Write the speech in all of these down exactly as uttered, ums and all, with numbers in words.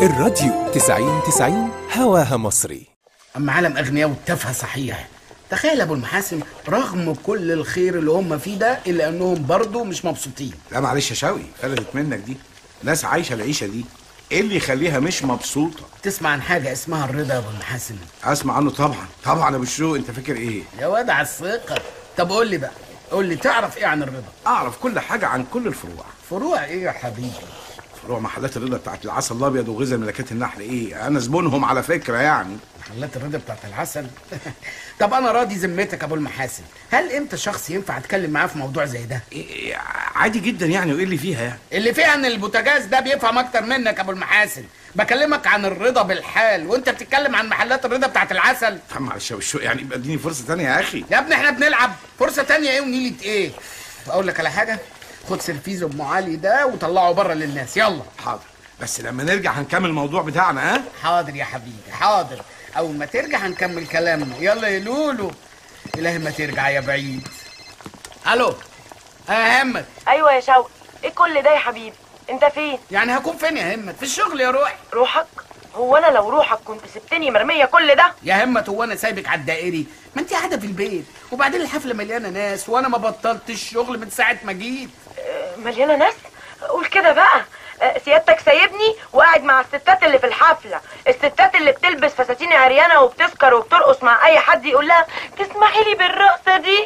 الراديو تسعين تسعين هواها مصري. أما عالم أغنياء والتافهة صحيح. تخيل أبو المحاسن رغم كل الخير اللي هم فيه ده إلا أنهم برضو مش مبسوطين. لا معلش يا شوقي، فلتت منك دي. ناس عايشة العيشة دي، إيه اللي يخليها مش مبسوطة؟ تسمع عن حاجة اسمها الرضا يا أبو المحاسن؟ أسمع عنه طبعا طبعا يا بالشوق. أنت فاكر إيه؟ يا واد على الثقة. طب قول لي بقى، قول لي تعرف إيه عن الرضا؟ أعرف كل حاجة عن كل الفروع. فروع إيه يا حبيبي؟ فروع محلات الرضا بتاعت العسل الأبيض وغذاء ملكات النحل. إيه، أنا زبونهم على فكرة يعني. محلات الرضا بتاعت العسل؟ طب أنا راضي ذمتك يا أبو المحاسن، هل أنت شخص ينفع أتكلم معاه في موضوع زي ده؟ إيه عادي جدا يعني. وإيه اللي فيها يعني؟ اللي فيها إن البوتاجاز ده بيفهم أكتر منك يا أبو المحاسن. بكلمك عن الرضا بالحال وأنت بتتكلم عن محلات الرضا بتاعت العسل. طب معلش يا بالشوق يعني، اديني فرصة تانية يا أخي. يا ابني إحنا بنلعب فرصة تانية إيه ونيلة إيه؟ أقول لك على حاجة، خد سيرفيز أم علي ده وطلعه بره للناس. يلا. حاضر، بس لما نرجع هنكمل الموضوع بتاعنا. ها حاضر يا حبيبي حاضر، اول ما ترجع هنكمل كلامنا. يلا يا لولو، الهي ما ترجع يا بعيد. الو يا همت. ايوه يا شوقي، ايه كل ده يا حبيبي؟ انت فين؟ يعني هكون فين يا همت؟ في الشغل يا روحي. روحك؟ هو انا لو روحك كنت سبتني مرميه كل ده؟ يا همت هو انا سايبك على الدائري؟ ما انت قاعده في البيت، وبعدين الحفله مليانه ناس وانا ما بطلتش الشغل من ساعه ما جيت. أه مليانه ناس؟ قول كده بقى. سيادتك سايبني وقاعد مع الستات اللي في الحفله، الستات اللي بتلبس فساتين عريانه وبتسكر وبترقص مع اي حد يقول لها تسمحي لي بالرقصه دي.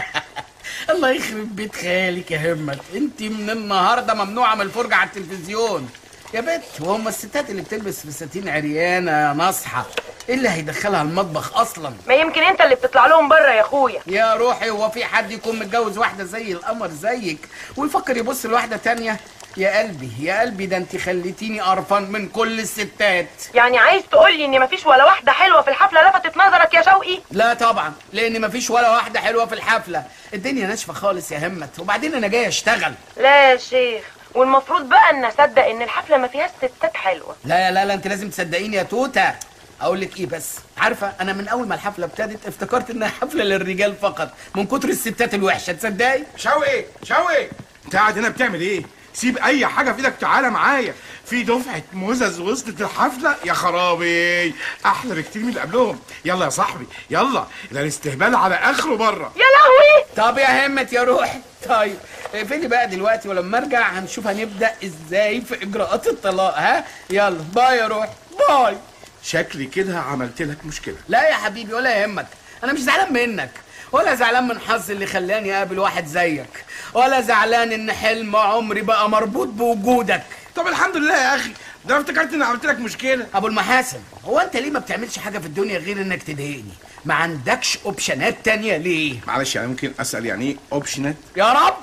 الله يخرب بيت خيالك يا همت، انت من النهارده ممنوعه من الفرجه على التلفزيون يا بنت. وهم الستات اللي بتلبس فساتين عريانه يا ناصحه ايه اللي هيدخلها المطبخ اصلا؟ ما يمكن انت اللي بتطلع لهم بره يا اخويا. يا روحي، هو في حد يكون متجوز واحده زي القمر زيك ويفكر يبص لواحده تانية؟ يا قلبي يا قلبي، ده انت خليتيني قرفان من كل الستات. يعني عايز تقولي ان مفيش ولا واحده حلوه في الحفله لفتت نظرك يا شوقي؟ لا طبعا، لان مفيش ولا واحده حلوه في الحفله. الدنيا ناشفه خالص يا همت، وبعدين انا جاي اشتغل. لا يا شيخ، والمفروض بقى ان اصدق ان الحفله ما فيهاش ستات حلوه. لا لا لا، انت لازم تصدقيني يا توته. اقول لك ايه بس، عارفه انا من اول ما الحفله ابتدت افتكرت انها حفله للرجال فقط من كتر الستات الوحشه. تصدقي؟ شوقي شوقي، انت قاعد هنا بتعمل ايه؟ سيب اي حاجه في ايدك، تعالى معايا. في دفعه مزز وسط الحفله يا خرابي، احلى بكتير من اللي قبلهم. يلا يا صاحبي يلا، ده الاستهبال على اخره بره. يا لهوي. طب يا همت يا روحي، طيب فيني بقى دلوقتي، ولما ارجع هنشوف هنبدا ازاي في اجراءات الطلاق. ها يلا باي يا روحي باي. شكلي كده عملت لك مشكله. لا يا حبيبي ولا يهمك، انا مش زعلان منك ولا زعلان من حظي اللي خلاني اقابل واحد زيك، ولا زعلان ان حلم عمري بقى مربوط بوجودك. طب الحمد لله يا اخي، ده افتكرت اني عملت لك مشكله. ابو المحاسن، هو انت ليه ما بتعملش حاجه في الدنيا غير انك تضايقني؟ ما عندكش اوبشنات تانية ليه؟ معلش يعني ممكن اسال يعني ايه اوبشنات؟ يا رب.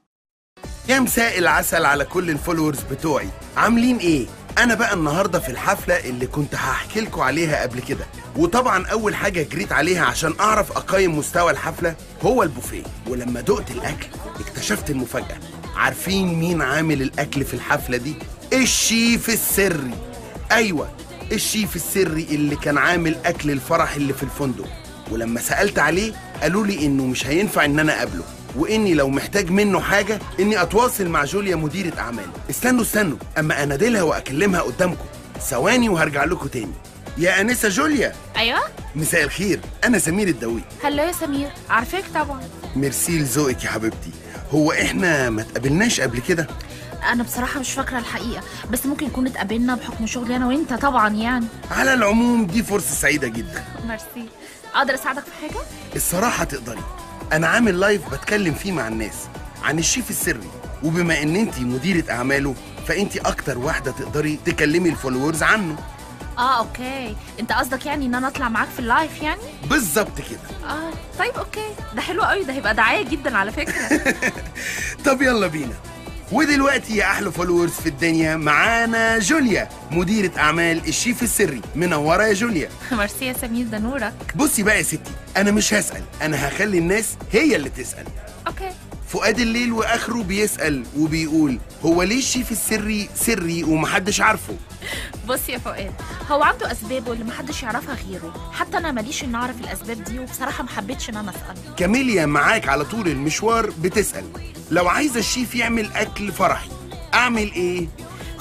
يا مساء العسل على كل الفولورز بتوعي، عاملين ايه؟ انا بقى النهارده في الحفله اللي كنت هحكي لكم عليها قبل كده، وطبعا اول حاجه جريت عليها عشان اعرف اقيم مستوى الحفله هو البوفيه. ولما دقت الاكل اكتشفت المفاجاه. عارفين مين عامل الاكل في الحفله دي؟ الشيف السري. ايوه، الشيف السري اللي كان عامل اكل الفرح اللي في الفندق. ولما سالت عليه قالوا لي انه مش هينفع ان انا اقابله، واني لو محتاج منه حاجه اني اتواصل مع جوليا مديره اعماله. استنوا استنوا اما انادلها واكلمها قدامكم. ثواني وهرجع لكم تاني. يا انسه جوليا. ايوه مساء الخير، انا سمير الدوي. هلو يا سمير، عارفاك طبعا. ميرسي لذوقك يا حبيبتي. هو احنا ما تقابلناش قبل كده؟ انا بصراحه مش فاكره الحقيقه، بس ممكن نكون اتقابلنا بحكم شغلي انا وانت طبعا يعني. على العموم دي فرصه سعيده جدا. ميرسي. اقدر اساعدك في حاجه؟ الصراحه تقدري. انا عامل لايف بتكلم فيه مع الناس عن الشيف السري، وبما ان انتي مديره اعماله فانتي اكتر واحده تقدري تكلمي الفولورز عنه. اه اوكي، انت قصدك يعني ان انا اطلع معاك في اللايف يعني؟ بالظبط كده. اه طيب اوكي، ده حلو قوي، ده هيبقى دعايه جدا على فكره. طب يلا بينا. ودلوقتي يا احلى فولورز في الدنيا معانا جوليا مديره اعمال الشيف السري. منوره يا جوليا. ميرسي يا سمير، ده نورك. بصي بقى يا ستي، انا مش هسال، انا هخلي الناس هي اللي تسال. اوكي. فؤاد الليل واخره بيسال وبيقول هو ليه الشيف السري سري ومحدش عارفه؟ بص يا فؤاد، هو عنده اسبابه اللي محدش يعرفها غيره، حتى انا ماليش ان اعرف الاسباب دي، وبصراحه محبتش ان انا اسال. كاميليا معاك على طول المشوار بتسال لو عايزه الشيف يعمل اكل فرحي اعمل ايه؟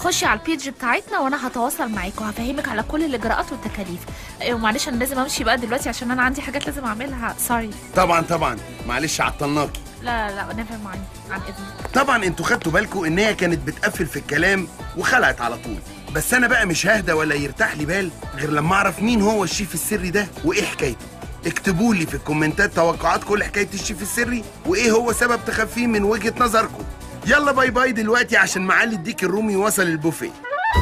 خشي على البيج بتاعتنا وانا هتواصل معاك وهفهمك على كل الاجراءات والتكاليف. ايوه معلش انا لازم امشي بقى دلوقتي عشان انا عندي حاجات لازم اعملها. سوري. طبعا طبعا معلش عطلناكي. لا لا نفر معايا عن اذنك. طبعا انتوا خدتوا بالكم ان هي كانت بتقفل في الكلام وخلعت على طول، بس انا بقى مش ههدى ولا يرتاح لي بال غير لما اعرف مين هو الشيف السري ده وايه حكايته. اكتبوا لي في الكومنتات توقعاتكم لحكايه الشيف السري وايه هو سبب تخفيه من وجهه نظركم. يلا باي باي دلوقتي عشان معالي الديك الرومي وصل البوفيه.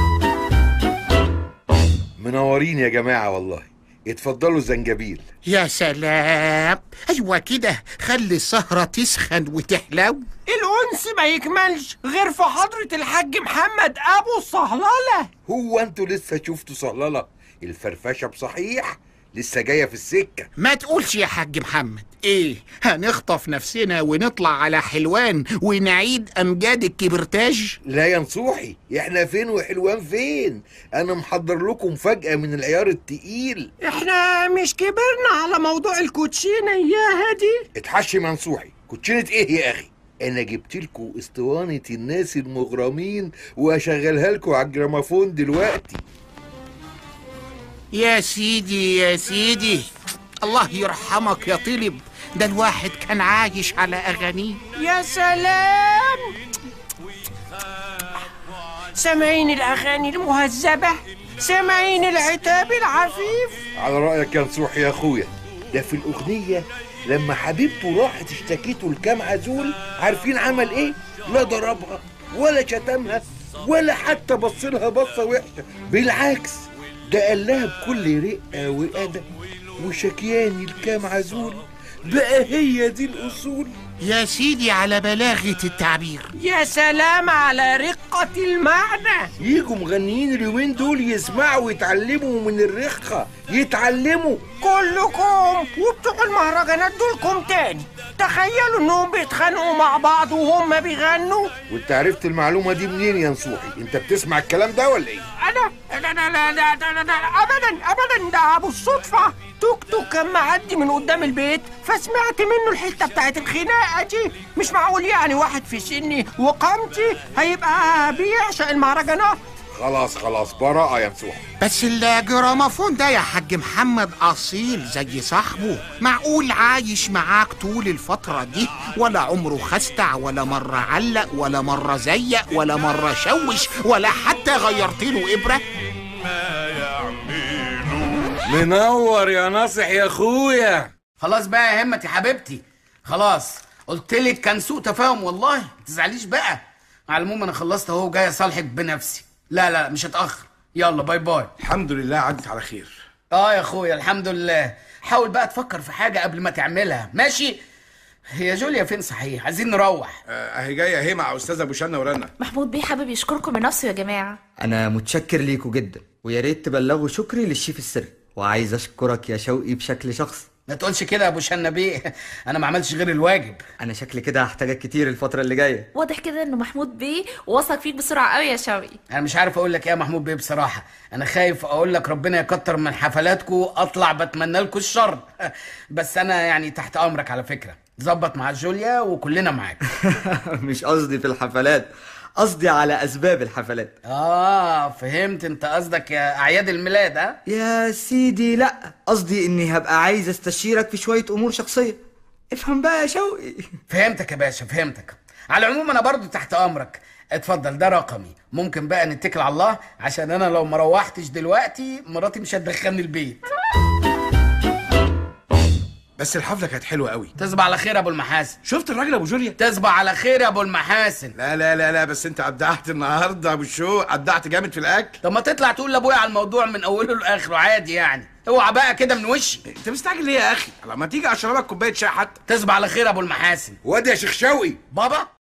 منورين يا جماعه والله. اتفضلوا زنجبيل. يا سلام، ايوه كده، خلي السهرة تسخن وتحلو. الأنس ما يكملش غير في حضرة الحاج محمد أبو الصهللة. هو انتوا لسه شفتوا صهللة؟ الفرفشة بصحيح لسه جاية في السكة. ما تقولش يا حاج محمد، ايه هنخطف نفسنا ونطلع على حلوان ونعيد أمجاد الكبرتاج؟ لا يا نصوحي، احنا فين وحلوان فين؟ انا محضر لكم فجأة من العيار التقيل. احنا مش كبرنا على موضوع الكوتشينة اياها دي؟ اتحشم يا نصوحي، كوتشينة ايه يا اخي؟ انا جبت لكم اسطوانة الناس المغرمين وهشغلها لكم على الجرامافون دلوقتي. يا سيدي يا سيدي، الله يرحمك يا طلب، ده الواحد كان عايش على أغانيه. يا سلام، سامعين الأغاني المهذبة، سامعين العتاب العفيف. على رأيك يا نصوحي يا اخويا، ده في الأغنية لما حبيبته راحت اشتكيته لكام عزول، عارفين عمل ايه؟ لا ضربها ولا شتمها ولا حتى بصلها بصة وحشة، بالعكس ده قال لها بكل رقة وأدب وشكياني لكام عزول، بقى هي دي الأصول. يا سيدي على بلاغة التعبير. يا سلام على رقة المعنى. يجوا مغنيين اليومين دول يسمعوا ويتعلموا من الرقة، يتعلموا كلكم وبتوع المهرجانات دولكم تاني. تخيلوا انهم بيتخانقوا مع بعض وهم بيغنوا. وانت عرفت المعلومة دي منين يا نصوحي؟ انت بتسمع الكلام ده ولا ايه؟ انا لا لا لا لا لا لا ابدا ابدا، ده بالصدفة توك توك كان معدي من قدام البيت فسمعت منه الحتة بتاعت الخناقة دي. مش معقول يعني واحد في سني وقامتي هيبقى بيعشق المهرجانات. خلاص خلاص براءة يا نصوحي. بس الجرامافون ده يا حاج محمد أصيل زي صاحبه، معقول عايش معاك طول الفترة دي ولا عمره خستع ولا مرة علق ولا مرة زيق ولا مرة شوش ولا حتى غيرت له إبرة؟ منور يا ناصح يا اخويا. خلاص بقى يا همت يا حبيبتي، خلاص قلتلك كان سوء تفاهم والله، ما تزعليش بقى. على العموم انا خلصت اهو، جاي اصالحك بنفسي. لا لا مش هتأخر، يلا باي باي. الحمد لله عدت على خير. اه يا اخويا الحمد لله. حاول بقى تفكر في حاجة قبل ما تعملها، ماشي؟ هي جوليا فين صحيح؟ عايزين نروح. آه، اهي جايه اهي مع استاذه ابو شنه ورنا. محمود بيه حابب يشكركم بنفسه يا جماعه. انا متشكر ليكوا جدا، ويا ريت تبلغوا شكري للشيف السري، وعايز اشكرك يا شوقي بشكل شخصي. ما تقولش كده يا ابو شنه بيه، انا ما عملتش غير الواجب. انا شكلي كده هحتاجك كتير الفتره اللي جايه. واضح كده انه محمود بيه وثق فيك بسرعه قوي يا شوقي. انا مش عارف اقول لك ايه يا محمود بيه بصراحه، انا خايف اقول لك ربنا يكتر من حفلاتكم اطلع بتمنى لكم الشر. بس انا يعني تحت امرك على فكره، ظبط مع جوليا وكلنا معاك. مش قصدي في الحفلات، قصدي على اسباب الحفلات. اه فهمت، انت قصدك يا اعياد الميلاد. ها يا سيدي لا، قصدي اني هبقى عايز استشيرك في شويه امور شخصيه. افهم بقى يا شوقي. فهمتك يا باشا فهمتك. على العموم انا برضو تحت امرك، اتفضل ده رقمي، ممكن بقى نتكل على الله عشان انا لو ما روحتش دلوقتي مراتي مش هتدخلني البيت. بس الحفله كانت حلوه قوي. تصبح على خير يا ابو المحاسن. شفت الراجل ابو جوليا؟ تصبح على خير يا ابو المحاسن. لا لا لا لا بس انت ابدعت النهارده يا ابو الشو، ابدعت جامد في الاكل. طب ما تطلع تقول لابويا على الموضوع من اوله لاخره عادي يعني، اوعى بقى كده من وشي. انت مستعجل ليه يا اخي؟ لما تيجي اشربك كوبايه شاي حتى. تصبح على خير يا ابو المحاسن. وادي يا شيخ شوقي. بابا